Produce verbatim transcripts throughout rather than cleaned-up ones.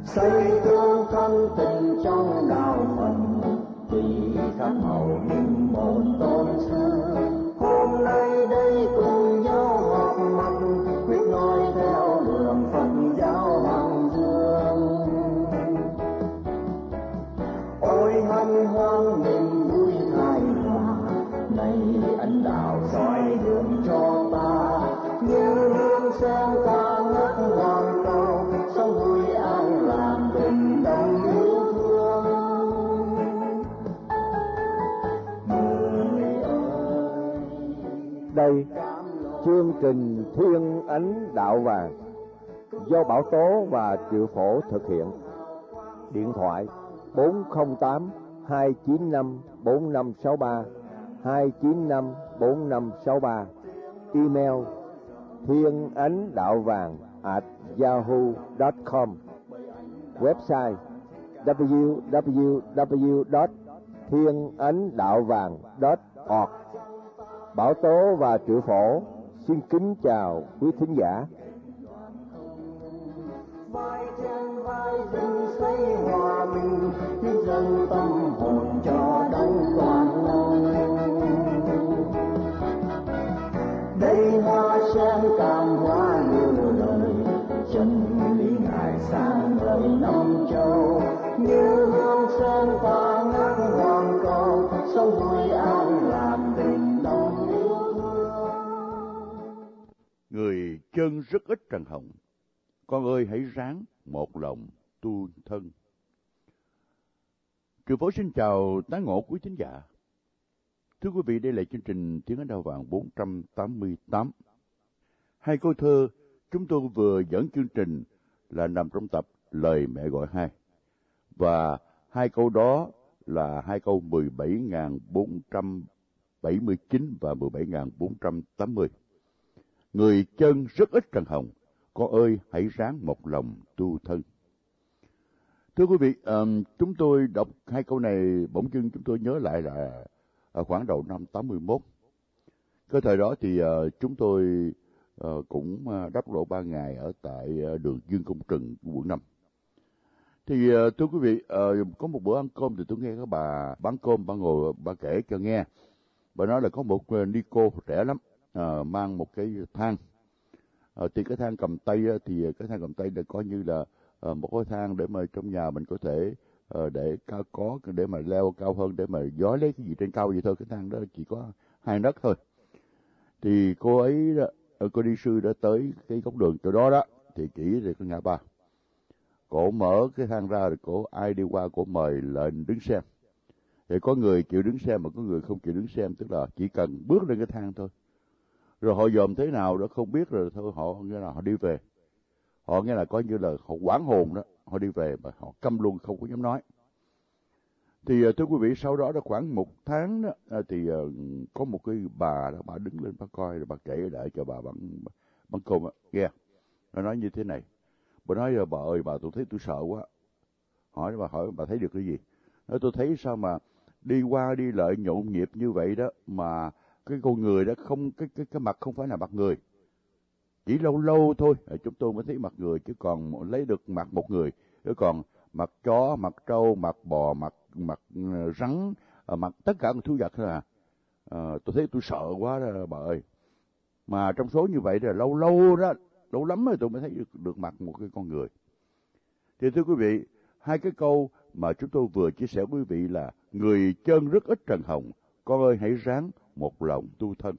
xây tương thân tình trong đạo Phật, chỉ khác màu nhưng một tôn sư. Hôm nay đây cùng nhau học mặt, quyết nói theo đường Phật giáo Hoàng Dương. Ôi hân hoan niềm vui hài hòa, này ấn đạo soi đường cho ta, như hương sen ta ngất hoàng cầu, sống vui an lạc tình đồng yêu thương. Người ơi, đây chương trình Thiên Ánh Đạo Vàng do Bảo Tố và Triệu Phổ thực hiện. Điện thoại bốn không tám hai chín năm bốn năm sáu ba, hai chín năm bốn năm sáu ba. Email thiên ánh đạo vàng at yahoo chấm com. Website w w w chấm thiên ánh đạo vàng chấm org. Bảo Tố và Triệu Phổ xin kính chào quý thính giả. vai trên vai dâng xây hòa bình, dâng tâm hồn cho đấng toàn năng. Đây hoa sen càng hoa nhiều lời, chân lý ngài sáng ngời năm châu, như hương sen ta ngát hoàng cầu, sống vui an lạc tình đồng yêu thương. Người chân rất ít trần hồng, con ơi hãy ráng một lòng tu thân. Triệu Phổ xin chào tán ngộ quý thính giả. Thưa quý vị, đây là chương trình Tiếng Ánh Đạo Vàng bốn trăm tám mươi tám. Hai câu thơ chúng tôi vừa dẫn chương trình là nằm trong tập Lời Mẹ Gọi Hai. Và hai câu đó là hai câu mười bảy nghìn bốn trăm bảy mươi chín và mười bảy nghìn bốn trăm tám mươi. Người chân rất ít trần hồng, con ơi hãy ráng một lòng tu thân. Thưa quý vị, um, chúng tôi đọc hai câu này bỗng dưng chúng tôi nhớ lại là ở khoảng đầu năm tám mươi mốt. Cái thời đó thì uh, chúng tôi uh, cũng uh, đắp độ ba ngày ở tại uh, đường Dương Công Trừng, quận năm. Thì uh, thưa quý vị, uh, có một bữa ăn cơm thì tôi nghe cái bà bán cơm, bà ngồi, bà kể cho nghe. Bà nói là có một uh, ni cô trẻ lắm, uh, mang một cái thang. Uh, thì cái thang cầm tay uh, thì cái thang cầm tay là coi như là uh, một cái thang để mà trong nhà mình có thể uh, để cao có để mà leo cao hơn, để mà gió lấy cái gì trên cao vậy thôi. Cái thang đó chỉ có hai nấc thôi. Thì cô ấy, cô đi sư đã tới cái góc đường chỗ đó đó, thì chỉ về cái ngã ba. Cổ mở cái thang ra rồi cổ ai đi qua cổ mời lên đứng xem. Thì có người chịu đứng xem mà có người không chịu đứng xem, tức là chỉ cần bước lên cái thang thôi. Rồi họ dòm thế nào đó không biết rồi thôi, họ nghe là họ đi về. Họ nghe là coi như là họ quảng hồn đó, họ đi về mà họ câm luôn không có dám nói. Thì thưa quý vị, sau đó đã khoảng một tháng đó, thì uh, có một cái bà đó, bà đứng lên bà coi rồi bà kể lại cho bà bằng bằng cơm á, nghe. Nó nói như thế này. Bà nói bà ơi, bà tôi thấy tôi sợ quá. Hỏi bà hỏi bà thấy được cái gì? Nói tôi thấy sao mà đi qua đi lại nhộn nhịp như vậy đó mà cái con người đó không cái cái cái mặt không phải là mặt người. Chỉ lâu lâu thôi chúng tôi mới thấy mặt người, chứ còn lấy được mặt một người, chứ còn mặt chó, mặt trâu, mặt bò, mặt mặt rắn, mặt tất cả các thú vật thôi à. à. Tôi thấy tôi sợ quá đó bà ơi. Mà trong số như vậy là lâu lâu đó, lâu lắm rồi tôi mới thấy được, được mặt một cái con người. Thì thưa quý vị, hai cái câu mà chúng tôi vừa chia sẻ với quý vị là người chân rất ít trần hồng, con ơi hãy ráng một lòng tu thân.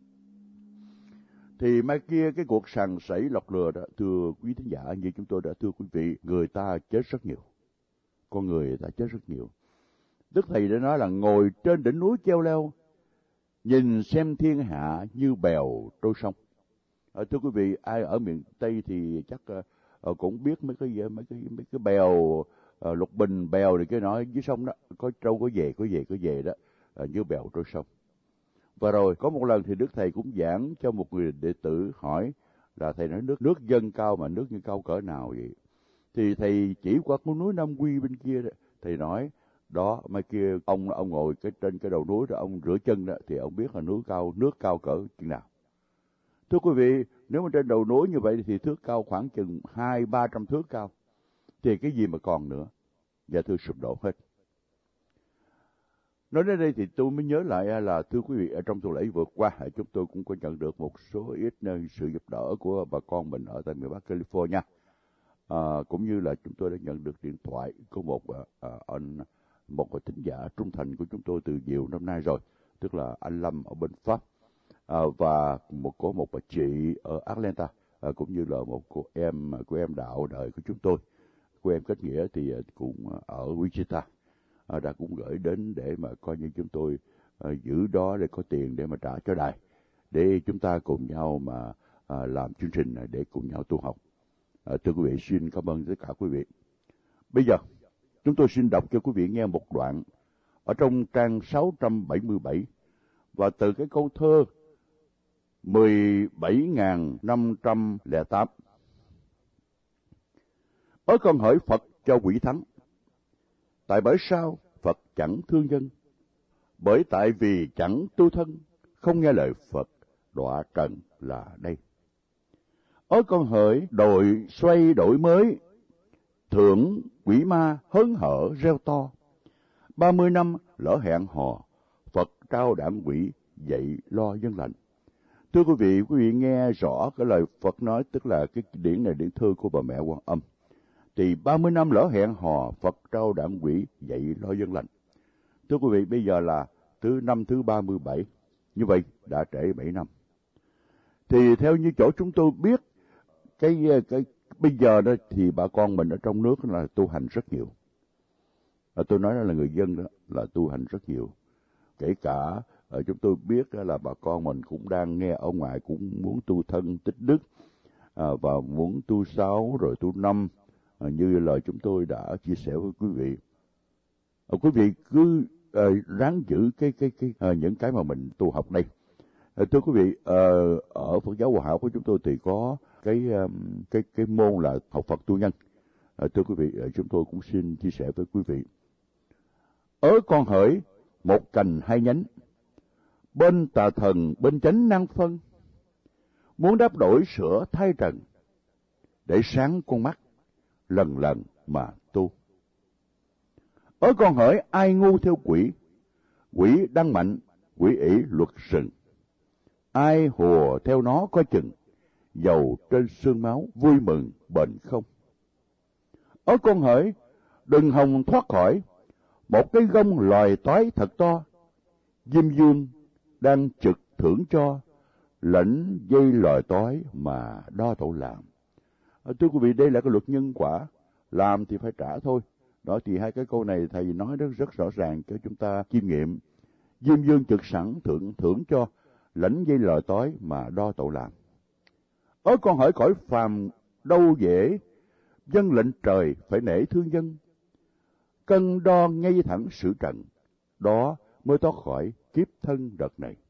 Thì mai kia cái cuộc sằng sẩy lọc lừa đó, thưa quý thính giả, như chúng tôi đã thưa quý vị, người ta chết rất nhiều. Con người ta chết rất nhiều. Đức Thầy đã nói là ngồi trên đỉnh núi treo leo, nhìn xem thiên hạ như bèo trôi sông. À, thưa quý vị, ai ở miền Tây thì chắc uh, cũng biết mấy cái mấy cái mấy cái bèo, uh, lục bình bèo thì cái nói dưới sông đó, có trâu có về có về có về đó, uh, như bèo trôi sông. Và rồi có một lần thì Đức Thầy cũng giảng cho một người đệ tử hỏi là thầy nói nước nước dâng cao mà nước như cao cỡ nào vậy? Thì thầy chỉ qua con núi Nam Quy bên kia đó, thầy nói đó mai kia ông ông ngồi cái trên cái đầu núi đó, ông rửa chân đó thì ông biết là núi cao nước cao cỡ chừng nào. Thưa quý vị, nếu mà trên đầu núi như vậy thì thước cao khoảng chừng hai ba trăm thước cao. thì cái gì mà còn nữa? Dạ thưa, sụp đổ hết. Nói đến đây thì tôi mới nhớ lại là, thưa quý vị, ở trong tuần lễ vừa qua chúng tôi cũng có nhận được một số ít sự giúp đỡ của bà con mình ở tại miền Bắc California. À, cũng như là chúng tôi đã nhận được điện thoại của một à, anh một thính giả trung thành của chúng tôi từ nhiều năm nay rồi, tức là anh Lâm ở bên Pháp, à, và một có một bà chị ở Atlanta, à, cũng như là một cô em cô em đạo đời của chúng tôi, cô em kết nghĩa thì cũng ở Wichita, à, đã cũng gửi đến để mà coi như chúng tôi à, giữ đó để có tiền để mà trả cho đài, để chúng ta cùng nhau mà à, làm chương trình này để cùng nhau tu học. À, thưa quý vị, xin cảm ơn tất cả quý vị. Bây giờ chúng tôi xin đọc cho quý vị nghe một đoạn ở trong trang sáu trăm bảy mươi bảy, và từ cái câu thơ mười bảy nghìn năm trăm lẻ tám. Ở con hỡi Phật cho quỷ thắng, tại bởi sao Phật chẳng thương dân? Bởi tại vì chẳng tu thân, không nghe lời Phật, đọa trần là đây. Ở con hỡi đội xoay đổi mới, thưởng quỷ ma hớn hở reo to. Ba mươi năm lỡ hẹn hò, Phật trao đảng quỷ dạy lo dân lành. Thưa quý vị, quý vị nghe rõ cái lời Phật nói, tức là cái điển này điển thơ của bà mẹ Quan Âm. Thì ba mươi năm lỡ hẹn hò, Phật trao đảng quỷ dạy lo dân lành. Thưa quý vị, bây giờ là thứ năm thứ ba mươi bảy, như vậy đã trễ bảy năm. Thì theo như chỗ chúng tôi biết, cái cái bây giờ đó thì bà con mình ở trong nước là tu hành rất nhiều. À, tôi nói là người dân đó là tu hành rất nhiều. Kể cả à, chúng tôi biết là bà con mình cũng đang nghe ở ngoài cũng muốn tu thân tích đức, à, và muốn tu sáu rồi tu năm, à, như lời chúng tôi đã chia sẻ với quý vị. À, quý vị cứ à, ráng giữ cái cái cái à, những cái mà mình tu học đây. À, thưa quý vị, à, ở Phật giáo Hòa Hảo của chúng tôi thì có cái cái cái môn là học Phật tu nhân. À, thưa quý vị, chúng tôi cũng xin chia sẻ với quý vị. Ở con hỡi một cành hai nhánh, bên tà thần bên chánh năng phân, muốn đáp đổi sửa thay trần, để sáng con mắt lần lần mà tu. Ở con hỡi ai ngu theo quỷ, quỷ đăng mạnh, quỷ ỷ luật sừng, ai hùa theo nó có chừng, dầu trên xương máu vui mừng bền không. Ở con hỡi đừng hòng thoát khỏi, một cái gông lòi toái thật to, Diêm Dương đang trực thưởng cho, lãnh dây lòi toái mà đo tội làm. À, thưa quý vị, đây là cái luật nhân quả, làm thì phải trả thôi. Đó thì hai cái câu này thầy nói rất rất rõ ràng cho chúng ta chiêm nghiệm. Diêm Dương trực sẵn thưởng thưởng cho, lãnh dây lòi toái mà đo tội làm. Ở con hỡi cõi phàm đâu dễ, dân lệnh trời phải nể thương dân, cân đo ngay thẳng sự trần, đó mới thoát khỏi kiếp thân đợt này.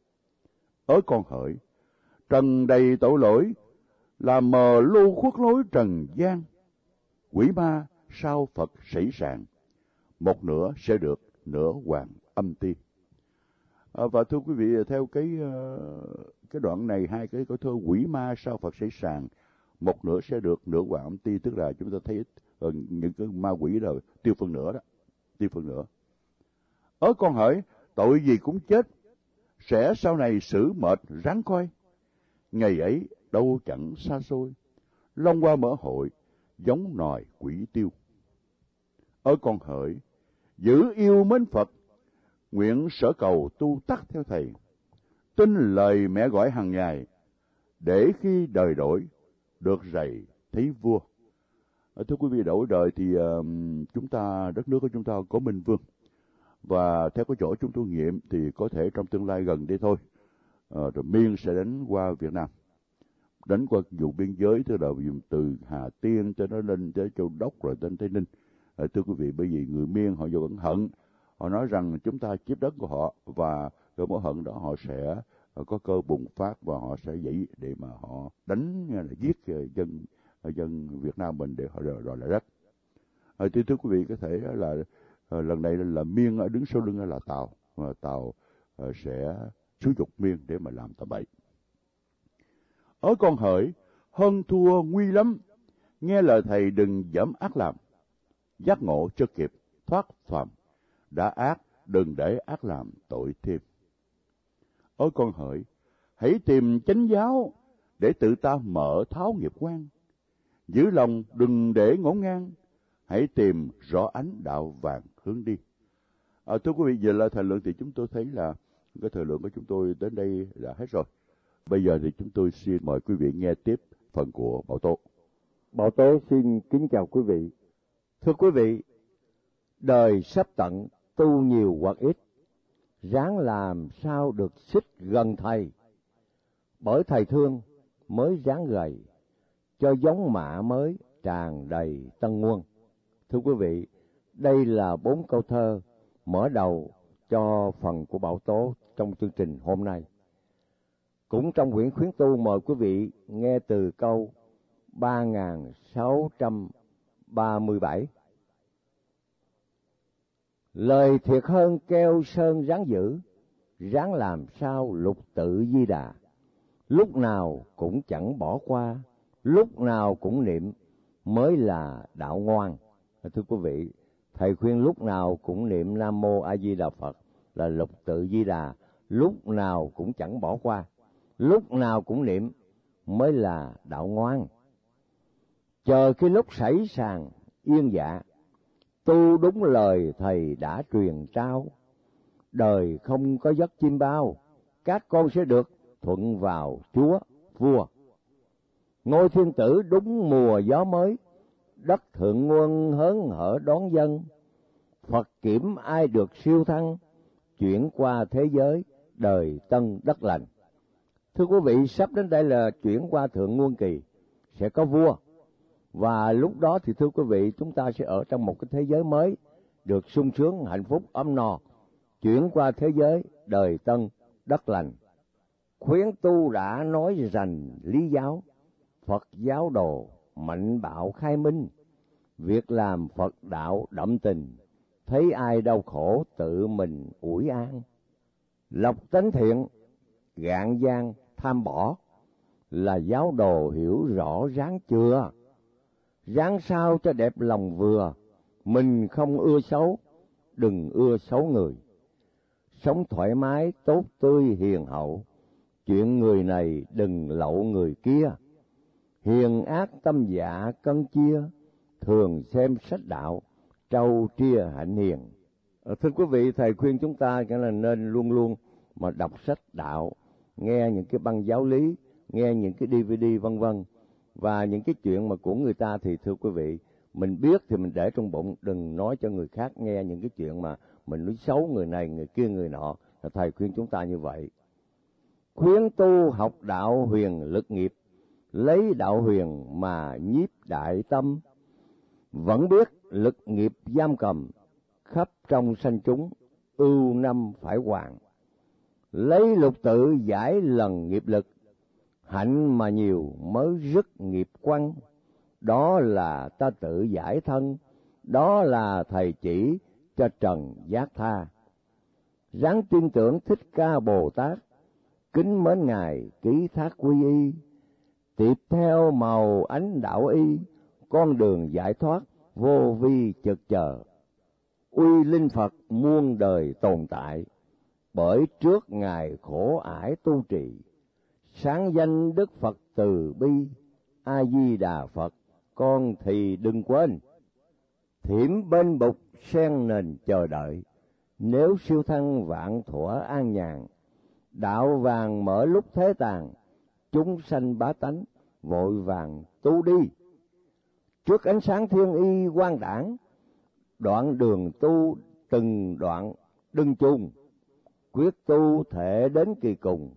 Ở con hỡi trần đầy tội lỗi, làm mờ lu khuất lối trần gian, quỷ ma sao Phật sảy sàng, một nửa sẽ được nửa hoàng âm ti. À, và thưa quý vị, theo cái cái đoạn này, hai cái câu thơ quỷ ma sao Phật sảy sàng, một nửa sẽ được nửa hoàng âm ti, tức là chúng ta thấy uh, những cái ma quỷ là tiêu phần nửa đó, tiêu phần nửa. Ở con hỡi tội gì cũng chết, sẽ sau này xử mệt ráng coi, ngày ấy đâu chẳng xa xôi, long qua mở hội giống nòi quỷ tiêu. Ở con hỡi giữ yêu mến Phật, nguyện sở cầu tu tắc theo thầy, tin lời mẹ gọi hàng ngày, để khi đời đổi được rày thấy vua. Thưa quý vị, đổi đời thì uh, chúng ta, đất nước của chúng ta có Minh Vương, và theo cái chỗ chúng tôi nghiệm thì có thể trong tương lai gần đây thôi, uh, rồi Miên sẽ đánh qua Việt Nam, đánh qua vùng biên giới, tức là từ Hà Tiên cho nó lên tới Châu Đốc rồi đến Tây Ninh. Uh, thưa quý vị, bởi vì người Miên họ vẫn hận, họ nói rằng chúng ta chiếm đất của họ, và cái mối hận đó họ sẽ có cơ bùng phát và họ sẽ dậy để mà họ đánh, là giết dân dân Việt Nam mình để họ đòi lại đất. À, thì thưa quý vị, có thể là à, lần này là Miên đứng sau lưng là Tàu, mà Tàu à, sẽ xúi dục Miên để mà làm tầm bậy. Ở con hỡi hơn thua nguy lắm, Nghe lời Thầy đừng dẫm ác làm, giác ngộ cho kịp, thoát phàm, đã ác đừng để ác làm tội thêm. Ôi con hỡi, hãy tìm chánh giáo để tự ta mở tháo nghiệp quan, giữ lòng đừng để ngổn ngang, hãy tìm rõ ánh đạo vàng hướng đi. À, thưa quý vị, giờ là thời lượng thì chúng tôi thấy là cái thời lượng của chúng tôi đến đây là hết rồi. Bây giờ thì chúng tôi xin mời quý vị nghe tiếp phần của Bảo Tố. Bảo Tố xin kính chào quý vị. Thưa quý vị, đời sắp tận, tu nhiều hoặc ít, ráng làm sao được xích gần Thầy. Bởi Thầy thương mới ráng gầy, cho giống mạ mới tràn đầy tân nguồn. Thưa quý vị, đây là bốn câu thơ mở đầu cho phần của Bảo Tố trong chương trình hôm nay. Cũng trong quyển khuyến tu, mời quý vị nghe từ câu ba nghìn sáu trăm ba mươi bảy. Lời thiệt hơn keo sơn ráng giữ, ráng làm sao lục tự Di Đà. Lúc nào cũng chẳng bỏ qua, lúc nào cũng niệm mới là đạo ngoan. Thưa quý vị, Thầy khuyên lúc nào cũng niệm Nam Mô A Di Đà Phật là lục tự Di Đà, lúc nào cũng chẳng bỏ qua, lúc nào cũng niệm mới là đạo ngoan. Chờ cái lúc sảy sàng yên dạ, tu đúng lời Thầy đã truyền trao. Đời không có giấc chim bao, các con sẽ được thuận vào Chúa vua. Ngôi thiên tử đúng mùa gió mới, đất thượng nguồn hớn hở đón dân. Phật kiểm ai được siêu thăng, chuyển qua thế giới đời tân đất lành. Thưa quý vị, sắp đến đây là chuyển qua thượng nguồn kỳ, sẽ có vua. Và lúc đó thì thưa quý vị, chúng ta sẽ ở trong một cái thế giới mới, được sung sướng, hạnh phúc, ấm no, chuyển qua thế giới đời tân đất lành. Khuyến tu đã nói rành lý giáo, Phật giáo đồ mạnh bạo khai minh. Việc làm Phật đạo đậm tình, thấy ai đau khổ tự mình ủi an. Lọc tánh thiện, gạn gian tham bỏ, là giáo đồ hiểu rõ ráng chưa. Ráng sao cho đẹp lòng vừa, mình không ưa xấu, đừng ưa xấu người. Sống thoải mái, tốt tươi hiền hậu, chuyện người này đừng lậu người kia. Hiền ác tâm dạ cân chia, thường xem sách đạo, trâu tria hạnh hiền. Thưa quý vị, Thầy khuyên chúng ta cho là nên luôn luôn mà đọc sách đạo, nghe những cái băng giáo lý, nghe những cái đê vê đê vân vân. Và những cái chuyện mà của người ta thì thưa quý vị, mình biết thì mình để trong bụng, đừng nói cho người khác nghe những cái chuyện mà mình nói xấu người này, người kia, người nọ. Thầy khuyên chúng ta như vậy. Khuyến tu học đạo huyền lực nghiệp, lấy đạo huyền mà nhiếp đại tâm. Vẫn biết lực nghiệp giam cầm, khắp trong sanh chúng, ưu năm phải hoàn. Lấy lục tự giải lần nghiệp lực, hạnh mà nhiều mới rứt nghiệp quăng. Đó là ta tự giải thân, đó là Thầy chỉ cho trần giác tha. Ráng tin tưởng Thích Ca Bồ Tát, kính mến Ngài ký thác quy y. Tiếp theo màu ánh đạo y, con đường giải thoát vô vi chực chờ. Uy linh Phật muôn đời tồn tại, bởi trước Ngài khổ ải tu trì. Sáng danh Đức Phật từ bi, A Di Đà Phật con thì đừng quên. Thiểm bên bục sen nền chờ đợi, nếu siêu thăng vạn thuở an nhàn. Đạo vàng mở lúc thế tàn, chúng sanh bá tánh vội vàng tu đi. Trước ánh sáng thiên y quang đảng, đoạn đường tu từng đoạn đừng chung. Quyết tu thể đến kỳ cùng,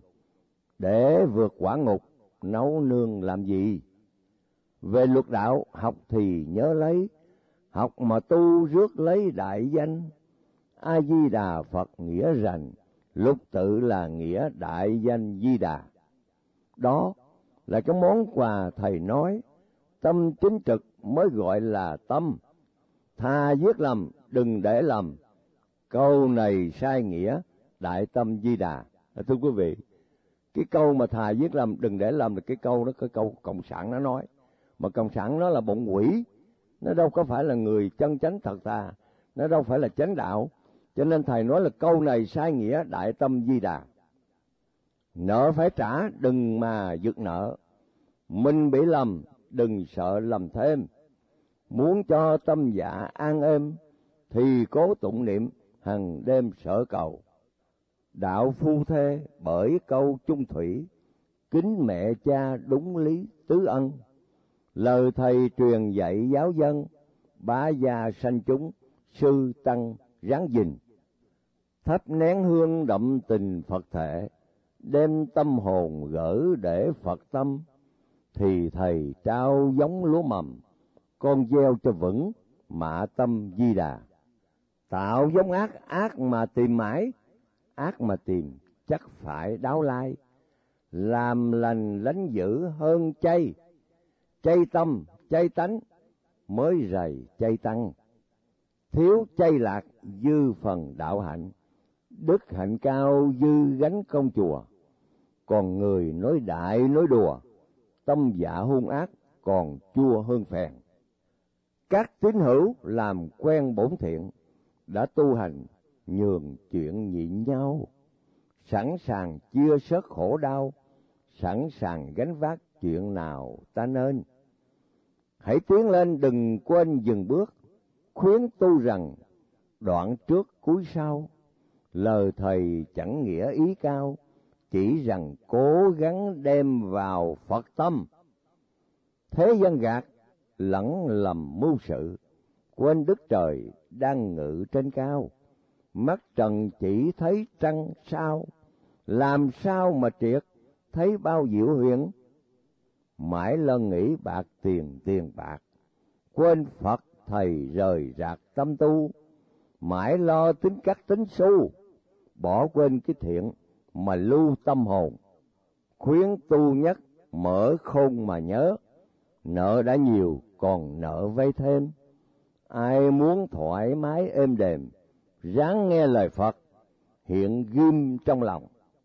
để vượt quả ngục nấu nương làm gì. Về luật đạo học thì nhớ lấy, học mà tu rước lấy đại danh. A Di Đà Phật nghĩa rành, lục tự là nghĩa đại danh Di Đà. Đó là cái món quà Thầy nói, tâm chính trực mới gọi là tâm. Thà giết lầm đừng để lầm, câu này sai nghĩa đại tâm Di Đà. Thưa quý vị, cái câu mà thà giết lầm đừng để lầm là cái câu đó, cái câu cộng sản nó nói. mà cộng sản nó là bọn quỷ, nó đâu có phải là người chân chánh thật thà, nó đâu phải là chánh đạo. Cho nên thầy nói là câu này sai nghĩa đại tâm Di Đà. Nợ phải trả, đừng mà giật nợ. Mình bị lầm, đừng sợ lầm thêm. Muốn cho tâm dạ an êm, thì cố tụng niệm hằng đêm sở cầu. Đạo phu thê bởi câu chung thủy, kính mẹ cha đúng lý tứ ân. Lời thầy truyền dạy giáo dân, bá gia sanh chúng, sư tăng ráng gìn. Thắp nén hương đậm tình Phật thể, đem tâm hồn gỡ để Phật tâm. Thì thầy trao giống lúa mầm, con gieo cho vững mạ tâm Di Đà. Tạo giống ác, ác mà tìm mãi, ác mà tìm chắc phải đáo lai. Làm lành lánh dữ hơn chay, chay tâm chay tánh mới rầy chay tăng. Thiếu chay lạc dư phần đạo hạnh, đức hạnh cao dư gánh công chùa. Còn người nói đại nói đùa, tâm dạ hung ác còn chua hơn phèn. Các tín hữu làm quen bổn thiện, đã tu hành nhường chuyện nhịn nhau. Sẵn sàng chia sớt khổ đau, sẵn sàng gánh vác chuyện nào ta nên. Hãy tiến lên đừng quên dừng bước, khuyến tu rằng đoạn trước cuối sau. Lời thầy chẳng nghĩa ý cao, chỉ rằng cố gắng đem vào Phật tâm. Thế gian gạt lẫn lầm mưu sự, quên Đức Trời đang ngự trên cao. Mắt trần chỉ thấy trăng sao, làm sao mà triệt thấy bao diệu huyền. Mãi lo nghĩ bạc tiền tiền bạc, quên Phật thầy rời rạc tâm tu. Mãi lo tính cắt tính xu, bỏ quên cái thiện mà lưu tâm hồn. Khuyến tu nhất mở khôn mà nhớ, nợ đã nhiều còn nợ vay thêm. Ai muốn thoải mái êm đềm, ráng nghe lời Phật hiện ghim trong lòng.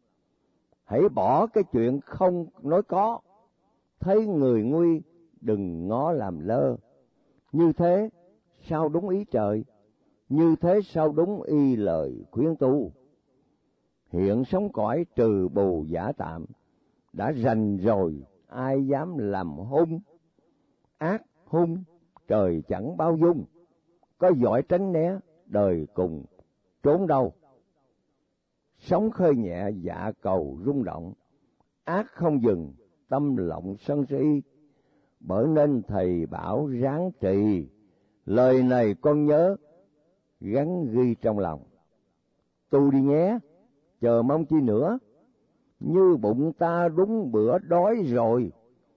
Hãy bỏ cái chuyện không nói có, thấy người nguy đừng ngó làm lơ. Như thế sao đúng ý trời, như thế sao đúng y lời khuyến tu. Hiện sống cõi trừ bù giả tạm, đã rành rồi ai dám làm hung. Ác hung trời chẳng bao dung, có giỏi tránh né đời cùng trốn đâu. Sống khơi nhẹ dạ cầu rung động, ác không dừng tâm lộng sân si. Bởi nên thầy bảo ráng trì, lời này con nhớ gắn ghi trong lòng. Tu đi nhé, chờ mong chi nữa, như bụng ta đúng bữa đói rồi.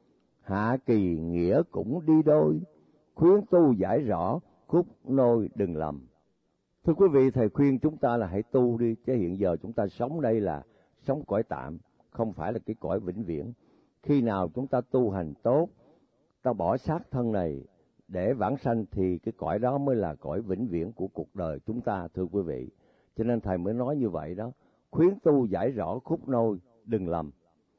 Hạ kỳ nghĩa cũng đi đôi, khuyến tu giải rõ khúc nôi đừng lầm. Thưa quý vị, thầy khuyên chúng ta là hãy tu đi, chứ hiện giờ chúng ta sống đây là sống cõi tạm, không phải là cái cõi vĩnh viễn. Khi nào chúng ta tu hành tốt, ta bỏ xác thân này để vãng sanh thì cái cõi đó mới là cõi vĩnh viễn của cuộc đời chúng ta, thưa quý vị. Cho nên thầy mới nói như vậy đó, khuyến tu giải rõ khúc nôi đừng lầm.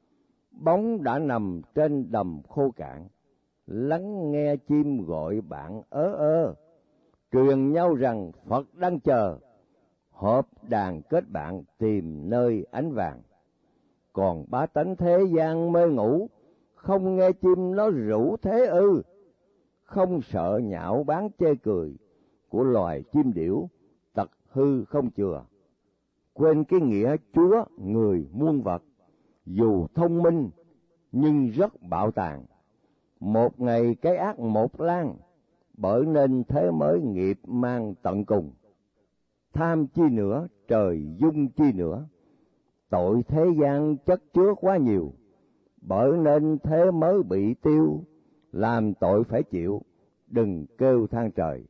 Bóng đã nằm trên đầm khô cạn, lắng nghe chim gọi bạn ớ ơ. Truyền nhau rằng Phật đang chờ, họp đàn kết bạn tìm nơi ánh vàng. Còn bá tánh thế gian mê ngủ, không nghe chim nó rủ thế ư. Không sợ nhạo báng chê cười của loài chim điểu, tật hư không chừa. Quên cái nghĩa Chúa người muôn vật, dù thông minh nhưng rất bạo tàn. Một ngày cái ác một lan, bởi nên thế mới nghiệp mang tận cùng. Tham chi nữa, trời dung chi nữa, tội thế gian chất chứa quá nhiều. Bởi nên thế mới bị tiêu, làm tội phải chịu, đừng kêu than trời.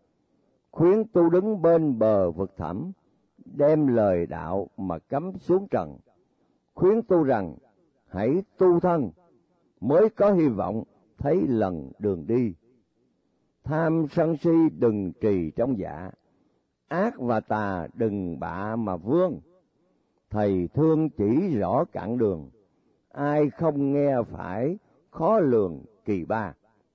Khuyến tu đứng bên bờ vực thẳm, đem lời đạo mà cắm xuống trần. Khuyến tu rằng hãy tu thân, mới có hy vọng thấy lần đường đi. Tham sân si đừng trì trong dạ, ác và tà đừng bạ mà vương. Thầy thương chỉ rõ cạn đường, ai không nghe phải khó lường kỳ ba.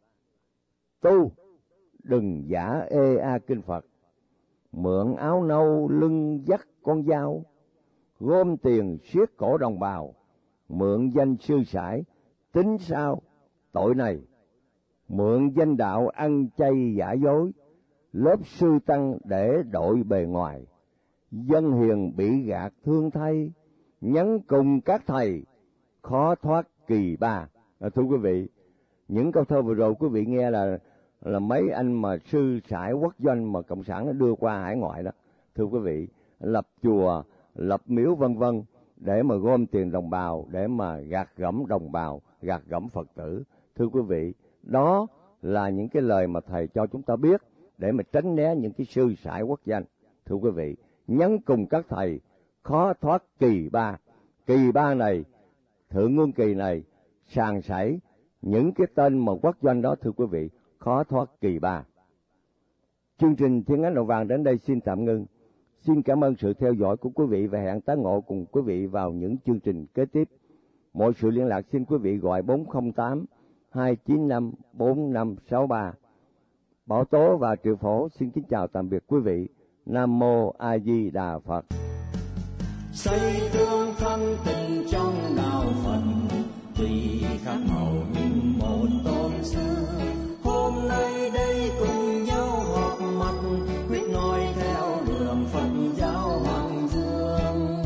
Tu đừng giả ê a kinh Phật, mượn áo nâu lưng dắt con dao, gom tiền siết cổ đồng bào, mượn danh sư sãi tính sao tội này, mượn danh đạo ăn chay giả dối, lớp sư tăng để đội bề ngoài, dân hiền bị gạt thương thay, nhắn cùng các thầy khó thoát kỳ ba. À, thưa quý vị, những câu thơ vừa rồi quý vị nghe là là mấy anh mà sư sãi quốc doanh mà cộng sản nó đưa qua hải ngoại đó, thưa quý vị, lập chùa, lập miếu vân vân để mà gom tiền đồng bào, để mà gạt gẫm đồng bào, gạt gẫm Phật tử. Thưa quý vị, đó là những cái lời mà thầy cho chúng ta biết để mà tránh né những cái sư sãi quốc danh. Thưa quý vị, nhắn cùng các thầy khó thoát kỳ ba. Kỳ ba này, thượng nguyên kỳ này, sàng sảy những cái tên mà quốc doanh đó, thưa quý vị, khó thoát kỳ ba. Chương trình Thiên Ánh Đầu Vàng đến đây xin tạm ngưng. Xin cảm ơn sự theo dõi của quý vị và hẹn tái ngộ cùng quý vị vào những chương trình kế tiếp. Mọi sự liên lạc xin quý vị gọi bốn không tám hai chín năm bốn năm sáu ba. Bảo Tố và Triệu Phổ xin kính chào tạm biệt quý vị. Nam Mô A Di Đà Phật. Xây tương thân tình trong đạo Phật, tùy khác màu nhưng một tôn sư. Hôm nay đây cùng nhau họp mặt, quyết nói theo đường Phật giáo Hoàng Dương.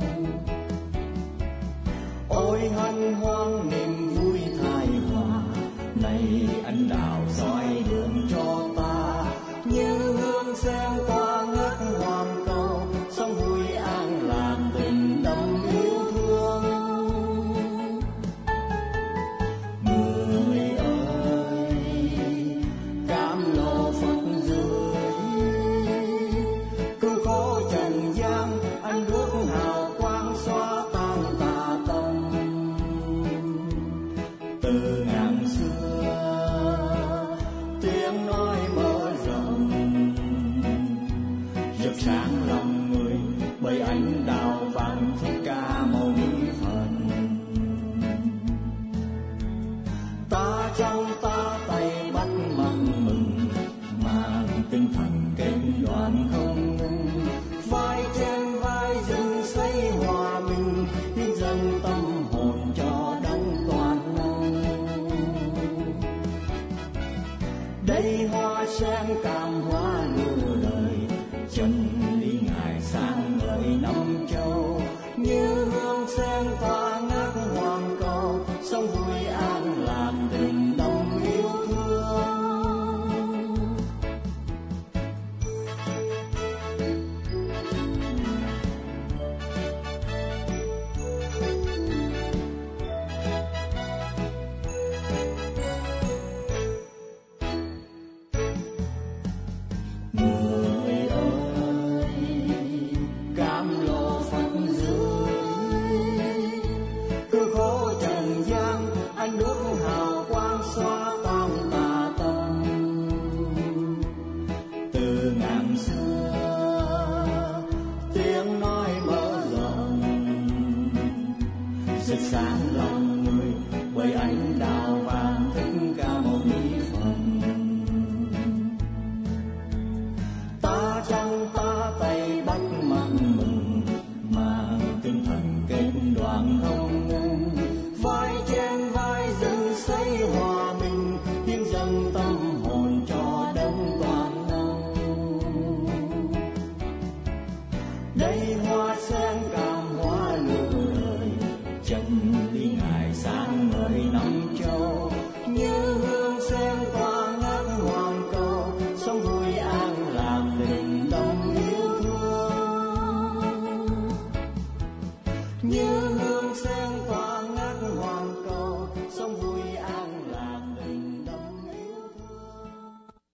Ôi hân hoan niềm vui thái hòa, này ân đạo soi đường cho ta, như hương sen tỏa ngất hoàng cầu, sống vui an lạc tình tâm yêu thương. Người ơi, cam lộ Phật dưới, cứu khổ trần gian, anh bước hào quang xóa tan tà tâm. Từ ngàn xưa tiếng nói mở rộng, rực sáng lòng người bởi ánh đào vàng thích ca mâu ni Phật. Ta trong ta tay bắt mừng mừng, mang tinh thần kết đoàn không ngừng. Vai trên vai dừng xây hòa bình, hiến dâng tâm hồn cho đấng toàn năng. Đây hoa sen cam hoa nửa đời, chân lý ngài sáng ngời năm châu. Như hương sen tỏa ngát hoàng cầu, sống vui an lạc tình đồng yêu thương. Người ơi, cam lộ Phật dưới, cứ khổ trần gian, anh bước hào quang xóa tan tà tâm. Từ ngàn xưa